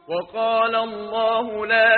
وقال الله لا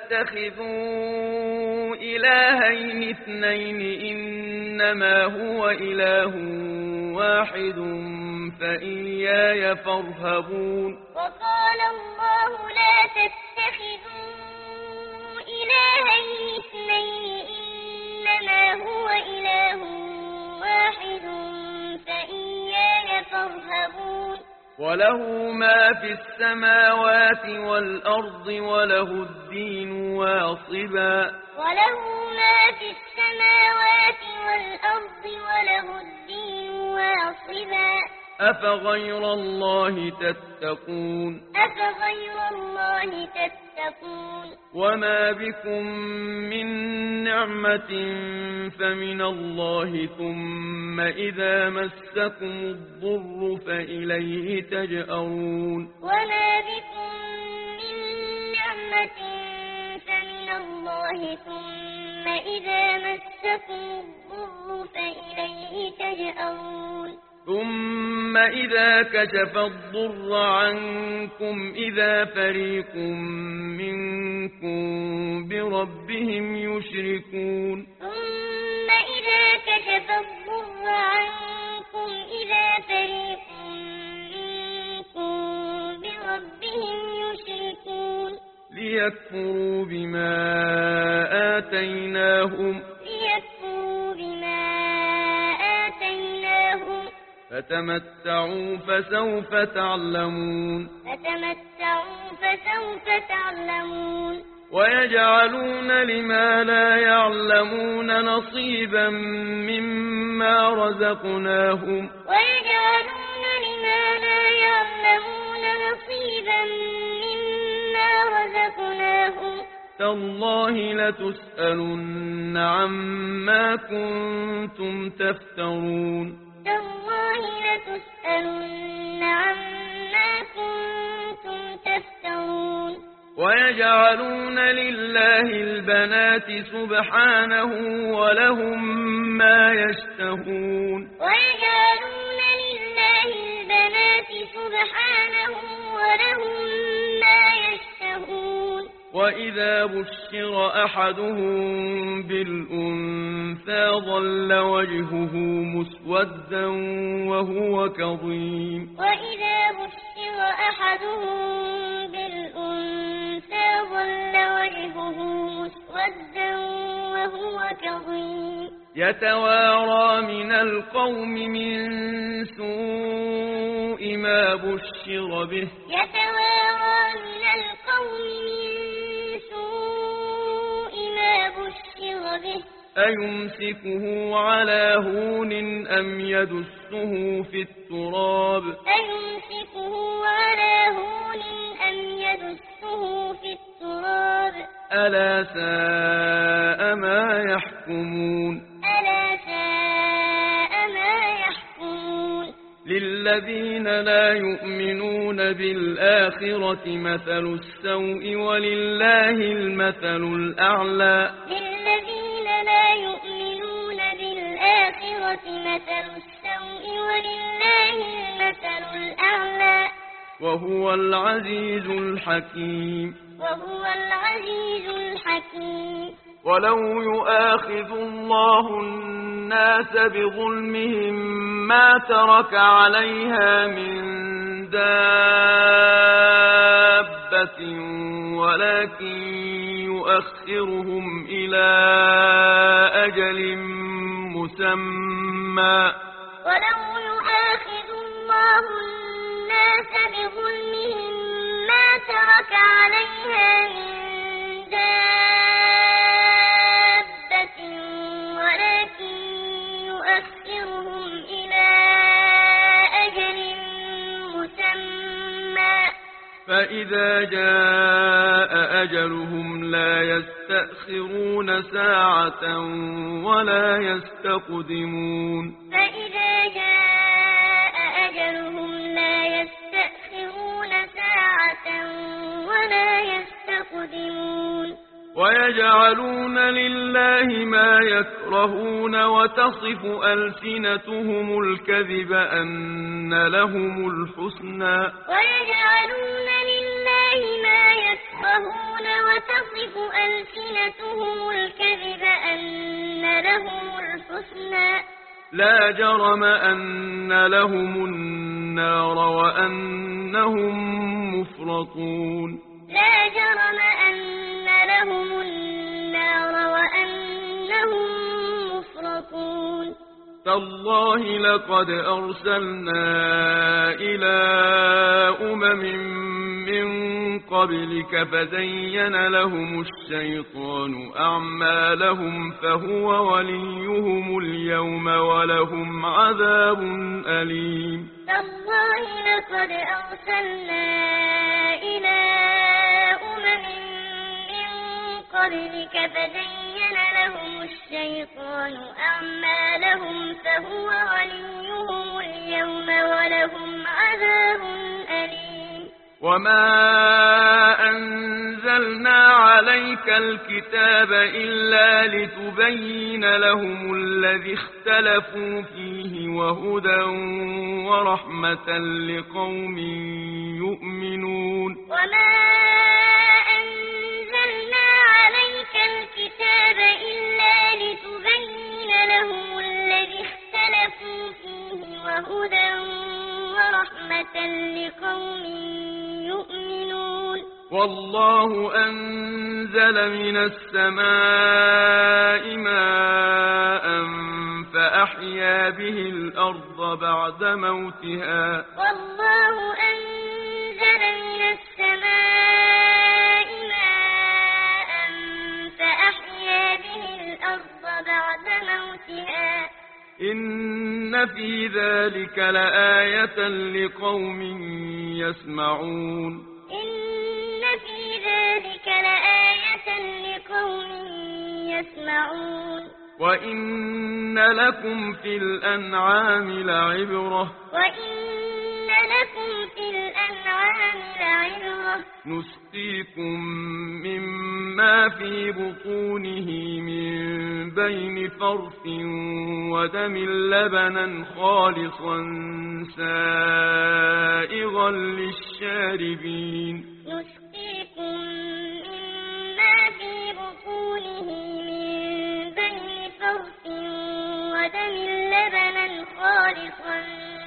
تتخذوا إلهين اثنين إنما هو إله واحد فإياي فارهبون وقال الله لا تتخذوا إلهين اثنين إنما هو إله واحد فإياي فارهبون وله ما في السماوات والأرض وله الدين واصبا وله ما في السماوات والأرض وله الدين واصبا أفغير الله تتقون أفغير الله تتقون وما بكم من نعمة فمن الله ثم إذا مسكم الضر فإليه تجأرون وما بكم من نعمة فمن الله ثم إذا مسكم الضر فإليه تجأرون ثم إذا كشف الضر عنكم إذا فريق منكم بربهم يشركون ثم إذا كشف الضر عنكم إذا فريق منكم بربهم يشركون ليكفروا بما آتيناهم فتمتعوا فسوف تعلمون ويجعلون لما لا يعلمون نصيبا مما رزقناهم تالله لتسألن عما كنتم تفترون ويجعلون لله البنات سبحانه ولهم ما يشتهون وإذا بشر أحدهم بالأنثى ظل وجهه مسودا وهو كظيم وإذا بشر أحدهم بالأنثى ظل وجهه مسودا وهو كظيم يتوارى من القوم من سوء ما بشر به أيمسكه على هون أم يدسه في التراب ألا ساء ما يحكمون للذين لا يؤمنون بالآخرة مثل السوء ولله المثل الأعلى وهو العزيز الحكيم ولو يؤاخذ الله الناس بظلمهم ما ترك عليها من دابة ولكن يؤخرهم إلى أجل مسمى ولو يؤاخذ الله الناس بظلمهم ما ترك عليها من دابة ولكن يؤخرهم إلى أجل مسمى فإذا جاء أجلهم لا يستأخرون ساعة ولا يستقدمون فإذا جاء أجلهم لا يستأخرون ساعة ولا يستقدمون ويجعلون لله ما يكرهون وتصف ألسنتهم الكذب أن لهم الحسنى ويجعلون لله ما وتصف ألسنتهم الكذب أن لهم الحسنى لا جرم أن لهم النار وأنهم مفرطون لا جرم أن لهم النار وأنهم مفرطون تالله لقد أرسلنا إلى من قبلك فزين لهم الشيطان أعمالهم فهو وليهم اليوم ولهم عذاب أليم تالله لقد أرسلنا إلى من قبلك فزين لهم الشيطان أعمالهم فهو وليهم اليوم ولهم عذاب أليم وما أنزلنا عليك الكتاب إلا لتبين لهم الذي اختلفوا فيه وهدى ورحمة لقوم يؤمنون وما أنزلنا عليك الكتاب إلا لتبين لهم الذي اختلفوا فيه وهدى ورحمة لقوم يؤمنون والله أنزل من السماء ماء فأحيا به الأرض بعد موتها والله أنزل من السماء ماء فأحيا به الأرض بعد موتها إن في ذلك لآية لقوم يسمعون إن في ذلك لآية لقوم يسمعون وإن لكم في الأنعام لعبرة وإن لكم في الأنعام لعبرة نسقيكم مما في بطونه من بين فرث ودم لبنا خالصا سائغا للشاربين نسقيكم مما في بطونه من بين فرث ودم لبنا خالصا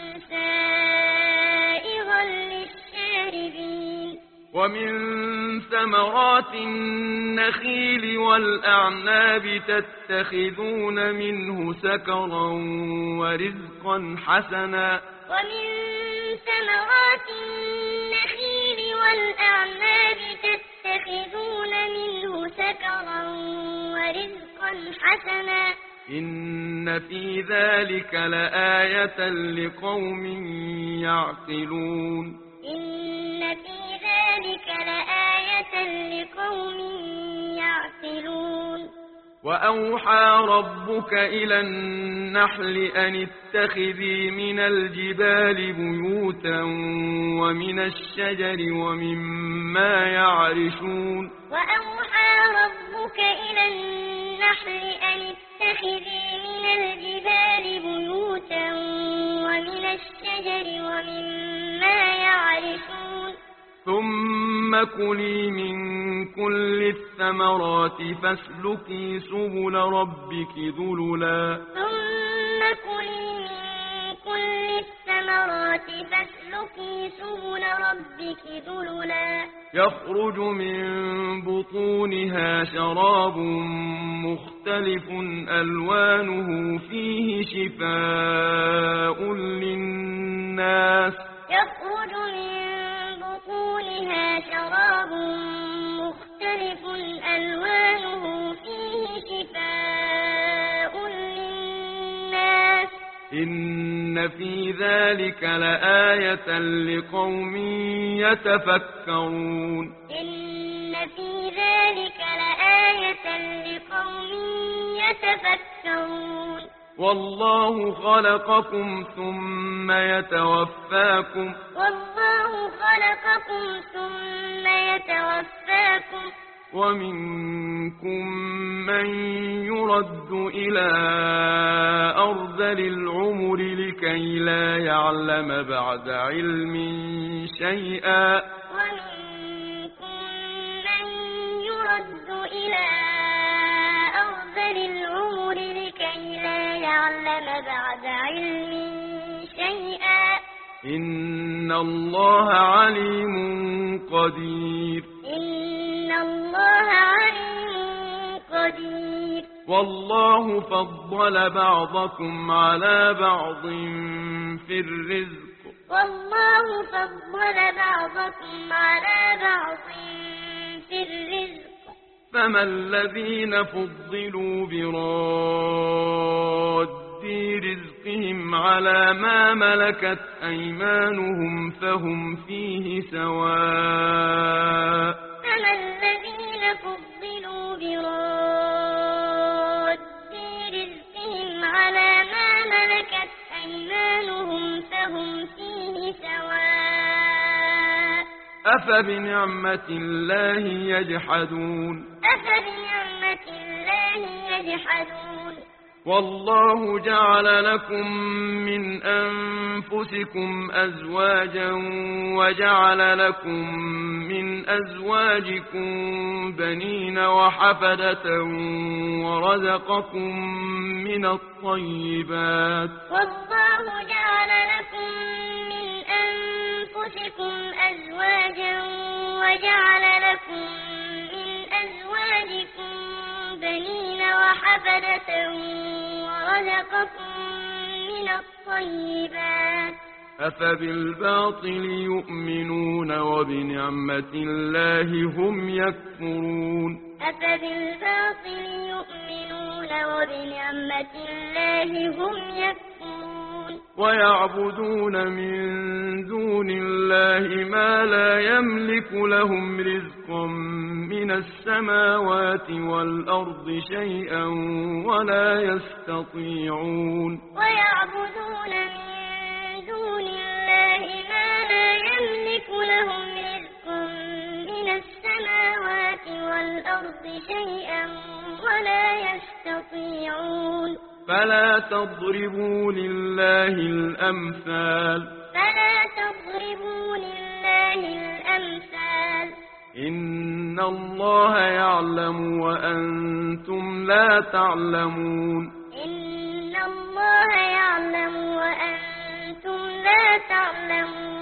سائغا للشاربين ومن ثمرات النخيل والأعناب تتخذون منه سكرا ورزقا حسنا ومن ثمرات النخيل والأعناب تتخذون منه سكرا ورزقا حسنا إن في ذلك لآية لقوم يعقلون إن في ذلك لآية لقوم يعقلون وأوحى ربك إلى النحل أن اتخذي من الجبال بيوتا ومن الشجر ومما يعرشون وأوحى ربك إلى النحل أن اتخذي من الجبال بيوتا ومن الشجر ومما يعرشون ثم كلي من كل الثمرات فاسلكي سبل ربك ذللا ثم كلي من كل الثمرات فاسلكي سبل ربك ذللا يخرج من بطونها شراب مختلف ألوانه فيه شفاء للناس يخرج من بطونها شراب مختلف ألوانه فيه شفاء للناس إن في ذلك لآية لقوم يتفكرون إن في ذلك لآية لقوم يتفكرون والله خلقكم ثم يتوفاكم والله خلقكم ثم يتوفاكم ومنكم من يرد إلى أرذل العمر لكي لا يعلم بعد علم شيئا ومنكم من إن الله عليم قدير إن الله عليم قدير والله فضل بعضكم على بعض في الرزق والله فضل بعضكم على بعض في الرزق فما الذين فضلوا براد رزقهم على ما ملكت أيمانهم فهم فيه سواء فما الذين فضلوا براد رزقهم على ما ملكت أيمانهم فهم فيه سواء أفبنعمة الله يجحدون أفبنعمة الله يجحدون والله جعل لكم من أنفسكم أزواجا وجعل لكم من أزواجكم بنين وحفدة ورزقكم من الطيبات والله جعل لكم من أنفسكم أزواجا وجعل لكم من أزواجكم بنين وحفدة ورزقكم من الطيبات أفبالباطل يؤمنون وبنعمة الله هم يكفرون أفبالباطل يؤمنون وبنعمة الله هم يكفرون ويعبدون من دون الله ما لا يملك لهم رزقا من السماوات والأرض شيئا ولا يستطيعون ويعبدون من دون الله ما لا يملك لهم رزقا من السماوات والأرض شيئا ولا يستطيعون فلا تضربوا لله الأمثال إن الله يعلم وأنتم لا تعلمون إن الله يعلم وأنتم لا تعلمون